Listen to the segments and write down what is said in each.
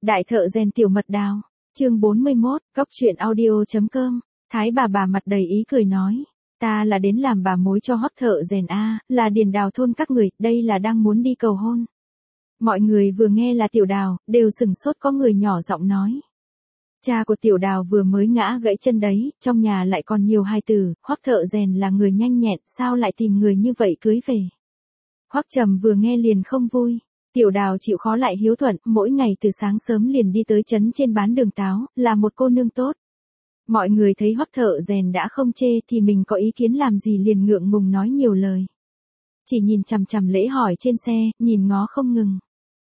Đại thợ rèn tiểu mật đào, chương 41, góc truyện audio.com, Thái bà mặt đầy ý cười nói. Ta là đến làm bà mối cho Hoắc thợ rèn a, là Điền Đào thôn các người, đây là đang muốn đi cầu hôn. Mọi người vừa nghe là Tiểu Đào, đều sừng sốt, có người nhỏ giọng nói. Cha của Tiểu Đào vừa mới ngã gãy chân đấy, trong nhà lại còn nhiều hài tử, Hoắc thợ rèn là người nhanh nhẹn, sao lại tìm người như vậy cưới về. Hoắc Trầm vừa nghe liền không vui. Tiểu Đào chịu khó lại hiếu thuận, mỗi ngày từ sáng sớm liền đi tới trấn trên bán đường táo, là một cô nương tốt. Mọi người thấy Hoắc thợ rèn đã không chê thì mình có ý kiến làm gì liền ngượng ngùng nói nhiều lời. Chỉ nhìn chằm chằm lễ hỏi trên xe, nhìn ngó không ngừng.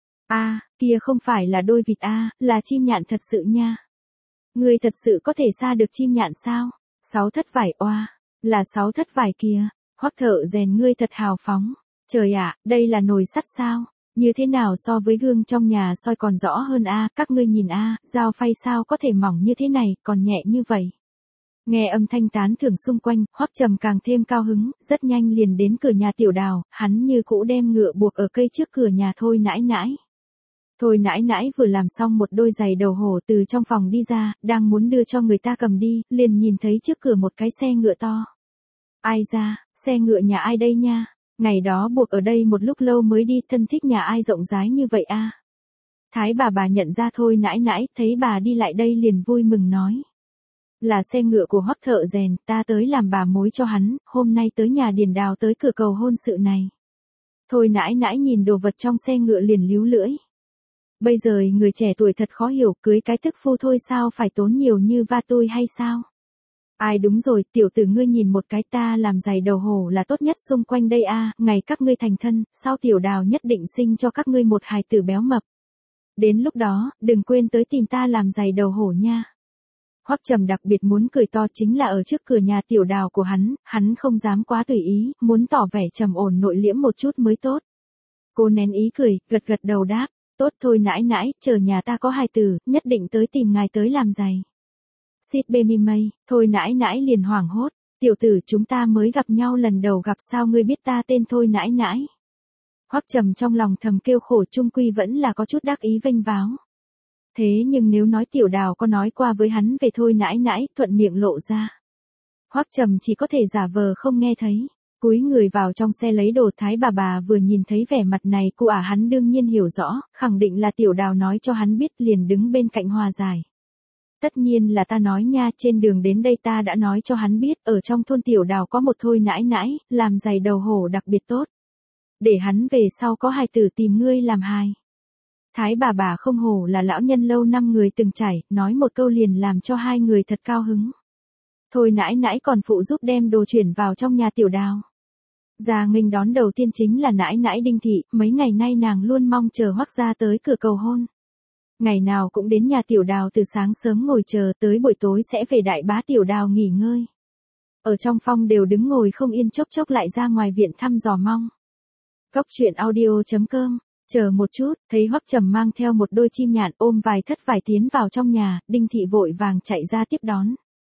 Kia không phải là đôi vịt là chim nhạn thật sự nha. Ngươi thật sự có thể xa được chim nhạn sao? 6 thất vải là 6 thất vải kìa. Hoắc thợ rèn ngươi thật hào phóng. Trời ạ, đây là nồi sắt sao? Như thế nào so với gương trong nhà soi còn rõ hơn các ngươi nhìn dao phay sao có thể mỏng như thế này, còn nhẹ như vậy. Nghe âm thanh tán thưởng xung quanh, Hoắc Trầm càng thêm cao hứng, rất nhanh liền đến cửa nhà Tiểu Đào, hắn như cũ đem ngựa buộc ở cây trước cửa nhà Thôi nãi nãi. Thôi nãi nãi vừa làm xong một đôi giày đầu hổ từ trong phòng đi ra, đang muốn đưa cho người ta cầm đi, liền nhìn thấy trước cửa một cái xe ngựa to. Ai ra, xe ngựa nhà ai đây nha? Ngày đó buộc ở đây một lúc lâu mới đi, thân thích nhà ai rộng rãi như vậy Thái bà nhận ra Thôi nãi nãi, thấy bà đi lại đây liền vui mừng nói. Là xe ngựa của Hoắc thợ rèn, ta tới làm bà mối cho hắn, hôm nay tới nhà Điền Đào tới cửa cầu hôn sự này. Thôi nãi nãi nhìn đồ vật trong xe ngựa liền líu lưỡi. Bây giờ người trẻ tuổi thật khó hiểu, cưới cái thức phu thôi sao phải tốn nhiều như va tôi hay sao? Ai đúng rồi, tiểu tử ngươi nhìn một cái, ta làm giày đầu hổ là tốt nhất xung quanh đây ngày các ngươi thành thân, sau Tiểu Đào nhất định sinh cho các ngươi một hài tử béo mập. Đến lúc đó, đừng quên tới tìm ta làm giày đầu hổ nha. Hoắc Trầm đặc biệt muốn cười to chính là ở trước cửa nhà Tiểu Đào của hắn không dám quá tùy ý, muốn tỏ vẻ trầm ổn nội liễm một chút mới tốt. Cô nén ý cười, gật đầu đáp, tốt thôi nãi nãi, chờ nhà ta có hài tử, nhất định tới tìm ngài tới làm giày. Xít bê mi mây, Thôi nãi nãi liền hoảng hốt, tiểu tử chúng ta mới gặp nhau lần đầu gặp sao ngươi biết ta tên Thôi nãi nãi. Hoắc Trầm trong lòng thầm kêu khổ, chung quy vẫn là có chút đắc ý vênh váo. Thế nhưng nếu nói Tiểu Đào có nói qua với hắn về Thôi nãi nãi, thuận miệng lộ ra. Hoắc Trầm chỉ có thể giả vờ không nghe thấy, cúi người vào trong xe lấy đồ. Thái bà vừa nhìn thấy vẻ mặt này cô hắn đương nhiên hiểu rõ, khẳng định là Tiểu Đào nói cho hắn biết liền đứng bên cạnh hòa giải. Tất nhiên là ta nói nha, trên đường đến đây ta đã nói cho hắn biết, ở trong thôn Tiểu Đào có một Thôi nãi nãi, làm giày đầu hổ đặc biệt tốt. Để hắn về sau có hài tử tìm ngươi làm hài. Thái bà không hổ là lão nhân lâu năm người từng trải, nói một câu liền làm cho hai người thật cao hứng. Thôi nãi nãi còn phụ giúp đem đồ chuyển vào trong nhà Tiểu Đào. Ra nghênh đón đầu tiên chính là nãi nãi Đinh Thị, mấy ngày nay nàng luôn mong chờ Hoắc gia tới cửa cầu hôn. Ngày nào cũng đến nhà Tiểu Đào từ sáng sớm ngồi chờ, tới buổi tối sẽ về đại bá Tiểu Đào nghỉ ngơi. Ở trong phòng đều đứng ngồi không yên, chốc lại ra ngoài viện thăm dò mong. Góc truyện audio.com, chờ một chút, thấy Hoắc Trầm mang theo một đôi chim nhạn ôm vài thất vải tiến vào trong nhà, Đinh Thị vội vàng chạy ra tiếp đón.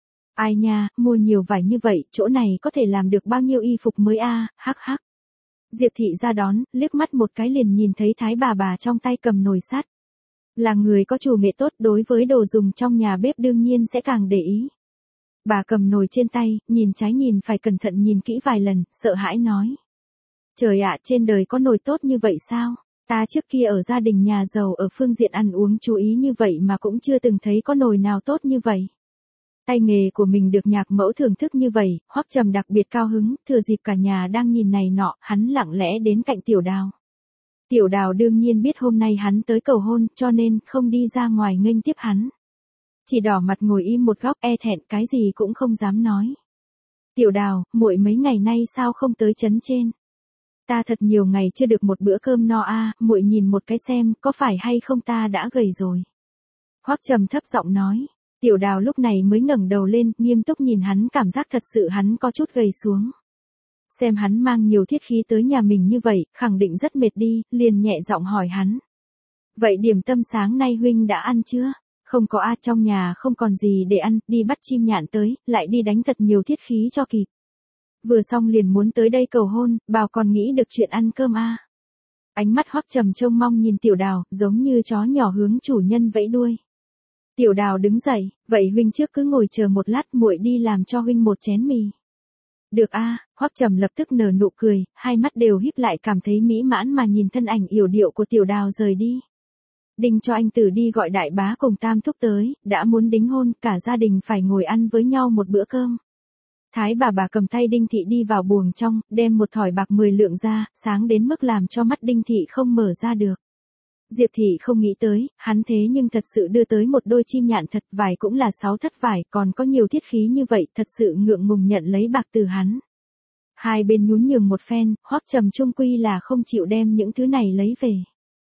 Ai nha, mua nhiều vải như vậy, chỗ này có thể làm được bao nhiêu y phục mới hắc. Diệp Thị ra đón, liếc mắt một cái liền nhìn thấy Thái bà trong tay cầm nồi sắt. Là người có chủ nghệ tốt, đối với đồ dùng trong nhà bếp đương nhiên sẽ càng để ý. Bà cầm nồi trên tay, nhìn trái nhìn phải cẩn thận nhìn kỹ vài lần, sợ hãi nói. Trời ạ, trên đời có nồi tốt như vậy sao? Ta trước kia ở gia đình nhà giàu ở phương diện ăn uống chú ý như vậy mà cũng chưa từng thấy có nồi nào tốt như vậy. Tay nghề của mình được nhạc mẫu thưởng thức như vậy, Hoắc Trầm đặc biệt cao hứng, thừa dịp cả nhà đang nhìn này nọ, hắn lặng lẽ đến cạnh Tiểu Đào. Tiểu Đào đương nhiên biết hôm nay hắn tới cầu hôn, cho nên không đi ra ngoài nghênh tiếp hắn. Chỉ đỏ mặt ngồi im một góc, e thẹn cái gì cũng không dám nói. Tiểu Đào, muội mấy ngày nay sao không tới trấn trên? Ta thật nhiều ngày chưa được một bữa cơm no muội nhìn một cái xem, có phải hay không ta đã gầy rồi. Hoắc Trầm thấp giọng nói. Tiểu Đào lúc này mới ngẩng đầu lên, nghiêm túc nhìn hắn, cảm giác thật sự hắn có chút gầy xuống. Xem hắn mang nhiều thiết khí tới nhà mình như vậy, khẳng định rất mệt đi, liền nhẹ giọng hỏi hắn. Vậy điểm tâm sáng nay huynh đã ăn chưa? Không có trong nhà không còn gì để ăn, đi bắt chim nhạn tới, lại đi đánh thật nhiều thiết khí cho kịp. Vừa xong liền muốn tới đây cầu hôn, bảo còn nghĩ được chuyện ăn cơm Ánh mắt Hoắc Trầm trông mong nhìn Tiểu Đào, giống như chó nhỏ hướng chủ nhân vẫy đuôi. Tiểu Đào đứng dậy, vậy huynh trước cứ ngồi chờ một lát, muội đi làm cho huynh một chén mì. Được a, Hoắc Trầm lập tức nở nụ cười, hai mắt đều híp lại cảm thấy mỹ mãn mà nhìn thân ảnh yểu điệu của Tiểu Đào rời đi. Đinh cho anh Tử đi gọi đại bá cùng Tam Thúc tới, đã muốn đính hôn, cả gia đình phải ngồi ăn với nhau một bữa cơm. Thái bà cầm tay Đinh Thị đi vào buồng trong, đem một thỏi bạc 10 lượng ra, sáng đến mức làm cho mắt Đinh Thị không mở ra được. Diệp Thị không nghĩ tới, hắn thế nhưng thật sự đưa tới một đôi chim nhạn thật, vải cũng là 6 thất vải, còn có nhiều thiết khí như vậy, thật sự ngượng ngùng nhận lấy bạc từ hắn. Hai bên nhún nhường một phen, Hoắc Trầm chung quy là không chịu đem những thứ này lấy về.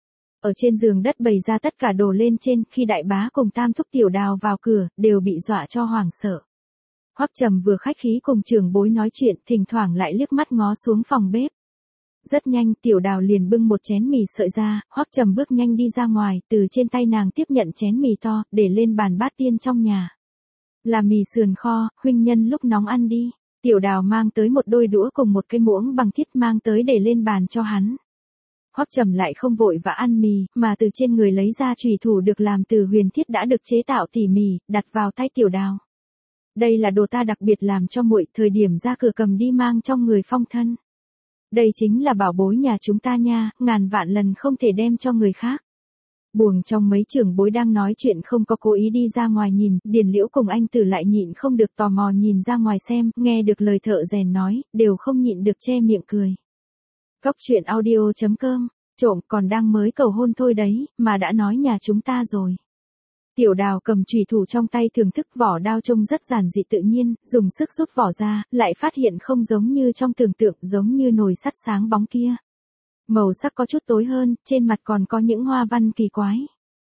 Ở trên giường đất bày ra tất cả đồ lên trên, khi đại bá cùng Tam Thúc Tiểu Đào vào cửa, đều bị dọa cho hoảng sợ. Hoắc Trầm vừa khách khí cùng trưởng bối nói chuyện, thỉnh thoảng lại liếc mắt ngó xuống phòng bếp. Rất nhanh, Tiểu Đào liền bưng một chén mì sợi ra, Hoắc Trầm bước nhanh đi ra ngoài, từ trên tay nàng tiếp nhận chén mì to, để lên bàn bát tiên trong nhà. Là mì sườn kho, huynh nhân lúc nóng ăn đi. Tiểu Đào mang tới một đôi đũa cùng một cái muỗng bằng thiết mang tới để lên bàn cho hắn. Hoắc Trầm lại không vội và ăn mì, mà từ trên người lấy ra chùy thủ được làm từ huyền thiết đã được chế tạo tỉ mỉ, đặt vào tay Tiểu Đào. Đây là đồ ta đặc biệt làm cho muội, thời điểm ra cửa cầm đi mang trong người phong thân. Đây chính là bảo bối nhà chúng ta nha, ngàn vạn lần không thể đem cho người khác. Buồng trong mấy trưởng bối đang nói chuyện không có cố ý đi ra ngoài nhìn, Điền Liễu cùng anh Tử lại nhịn không được tò mò nhìn ra ngoài xem, nghe được lời thợ rèn nói, đều không nhịn được che miệng cười. Cóc truyện audio.com, trộm còn đang mới cầu hôn thôi đấy, mà đã nói nhà chúng ta rồi. Tiểu Đào cầm chùy thủ trong tay thưởng thức vỏ đao trông rất giản dị tự nhiên, dùng sức rút vỏ ra, lại phát hiện không giống như trong tưởng tượng, giống như nồi sắt sáng bóng kia. Màu sắc có chút tối hơn, trên mặt còn có những hoa văn kỳ quái.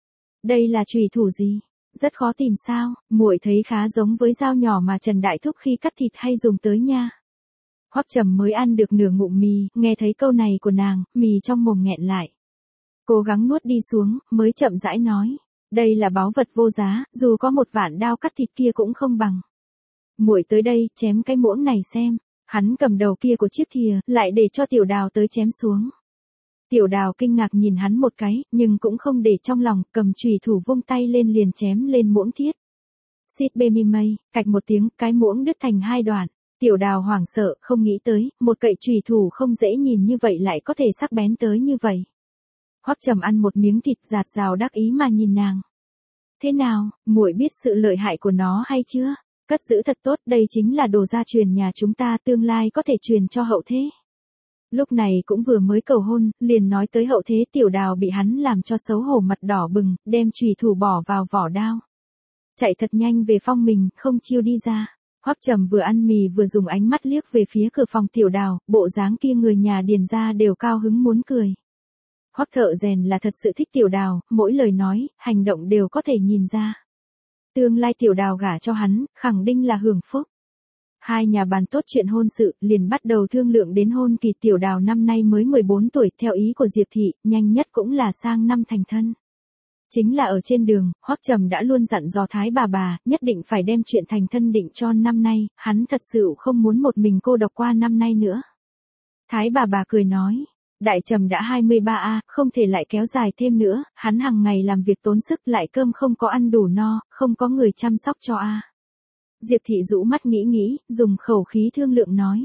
Đây là chùy thủ gì? Rất khó tìm sao, muội thấy khá giống với dao nhỏ mà Trần Đại Thúc khi cắt thịt hay dùng tới nha. Hoắc Trầm mới ăn được nửa ngụm mì, nghe thấy câu này của nàng, mì trong mồm nghẹn lại. Cố gắng nuốt đi xuống, mới chậm rãi nói. Đây là báu vật vô giá, dù có 1 vạn đao cắt thịt kia cũng không bằng. Muội tới đây, chém cái muỗng này xem. Hắn cầm đầu kia của chiếc thìa, lại để cho Tiểu Đào tới chém xuống. Tiểu Đào kinh ngạc nhìn hắn một cái, nhưng cũng không để trong lòng, cầm chùy thủ vung tay lên liền chém lên muỗng thiết. Xít bê mi mây, cạch một tiếng, cái muỗng đứt thành 2 đoạn. Tiểu Đào hoảng sợ, không nghĩ tới, một cậy chùy thủ không dễ nhìn như vậy lại có thể sắc bén tới như vậy. Hoắc Trầm ăn một miếng thịt rạt rào đắc ý mà nhìn nàng. Thế nào, muội biết sự lợi hại của nó hay chưa? Cất giữ thật tốt, đây chính là đồ gia truyền nhà chúng ta, tương lai có thể truyền cho hậu thế. Lúc này cũng vừa mới cầu hôn, liền nói tới hậu thế. Tiểu Đào bị hắn làm cho xấu hổ mặt đỏ bừng, đem chùy thủ bỏ vào vỏ đao. Chạy thật nhanh về phòng mình, không chiêu đi ra. Hoắc Trầm vừa ăn mì vừa dùng ánh mắt liếc về phía cửa phòng Tiểu Đào, bộ dáng kia người nhà Điền gia đều cao hứng muốn cười. Hoắc thợ rèn là thật sự thích Tiểu Đào, mỗi lời nói, hành động đều có thể nhìn ra. Tương lai Tiểu Đào gả cho hắn, khẳng định là hưởng phúc. Hai nhà bàn tốt chuyện hôn sự, liền bắt đầu thương lượng đến hôn kỳ. Tiểu Đào năm nay mới 14 tuổi, theo ý của Diệp Thị, nhanh nhất cũng là sang năm thành thân. Chính là ở trên đường, Hoắc Trầm đã luôn dặn dò Thái bà, nhất định phải đem chuyện thành thân định cho năm nay, hắn thật sự không muốn một mình cô độc qua năm nay nữa. Thái bà cười nói, Đại Trầm đã 23 không thể lại kéo dài thêm nữa, hắn hàng ngày làm việc tốn sức lại cơm không có ăn đủ no, không có người chăm sóc cho Diệp Thị rũ mắt nghĩ, dùng khẩu khí thương lượng nói.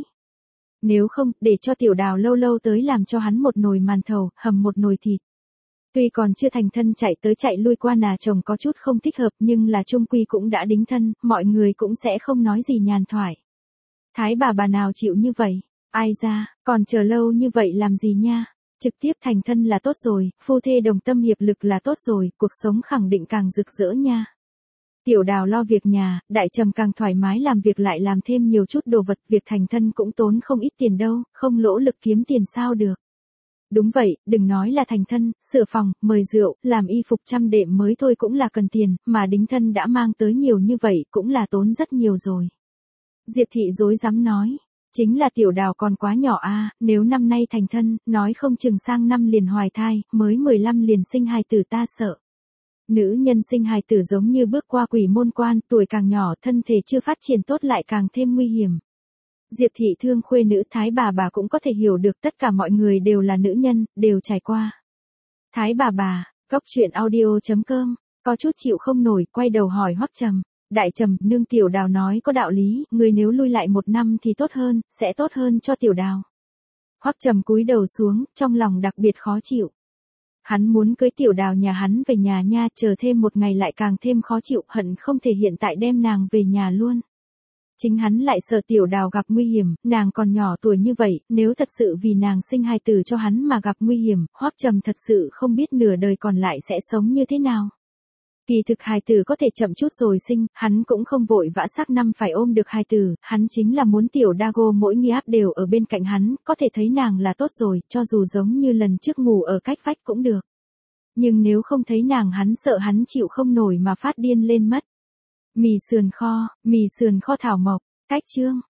Nếu không, để cho Tiểu Đào lâu lâu tới làm cho hắn một nồi màn thầu, hầm một nồi thịt. Tuy còn chưa thành thân chạy tới chạy lui qua nhà chồng có chút không thích hợp, nhưng là chung quy cũng đã đính thân, mọi người cũng sẽ không nói gì nhàn thoại. Thái bà nào chịu như vậy? Ai ra, còn chờ lâu như vậy làm gì nha? Trực tiếp thành thân là tốt rồi, phu thê đồng tâm hiệp lực là tốt rồi, cuộc sống khẳng định càng rực rỡ nha. Tiểu Đào lo việc nhà, Đại Trầm càng thoải mái làm việc lại làm thêm nhiều chút đồ vật, việc thành thân cũng tốn không ít tiền đâu, không lỗ lực kiếm tiền sao được. Đúng vậy, đừng nói là thành thân, sửa phòng, mời rượu, làm y phục trăm đệm mới thôi cũng là cần tiền, mà đính thân đã mang tới nhiều như vậy cũng là tốn rất nhiều rồi. Diệp Thị dối dám nói, chính là Tiểu Đào còn quá nhỏ nếu năm nay thành thân, nói không chừng sang năm liền hoài thai, mới 15 liền sinh hài tử ta sợ. Nữ nhân sinh hài tử giống như bước qua quỷ môn quan, tuổi càng nhỏ thân thể chưa phát triển tốt lại càng thêm nguy hiểm. Diệp thị thương khuê nữ Thái bà cũng có thể hiểu được tất cả mọi người đều là nữ nhân, đều trải qua. Thái bà, Cốc truyện audio.com, có chút chịu không nổi, quay đầu hỏi Hoắc Trầm. Đại Trầm, nương Tiểu Đào nói có đạo lý, người nếu lui lại 1 năm thì tốt hơn, sẽ tốt hơn cho Tiểu Đào. Hoắc Trầm cúi đầu xuống, trong lòng đặc biệt khó chịu. Hắn muốn cưới Tiểu Đào nhà hắn về nhà nha, chờ thêm 1 ngày lại càng thêm khó chịu, hận không thể hiện tại đem nàng về nhà luôn. Chính hắn lại sợ Tiểu Đào gặp nguy hiểm, nàng còn nhỏ tuổi như vậy, nếu thật sự vì nàng sinh hài tử cho hắn mà gặp nguy hiểm, Hoắc Trầm thật sự không biết nửa đời còn lại sẽ sống như thế nào. Kỳ thực hài tử có thể chậm chút rồi sinh, hắn cũng không vội vã xác năm phải ôm được hài tử, hắn chính là muốn Tiểu Dago mỗi nghi áp đều ở bên cạnh hắn, có thể thấy nàng là tốt rồi, cho dù giống như lần trước ngủ ở cách vách cũng được. Nhưng nếu không thấy nàng hắn sợ hắn chịu không nổi mà phát điên lên mất. Mì sườn kho thảo mộc, cách chương.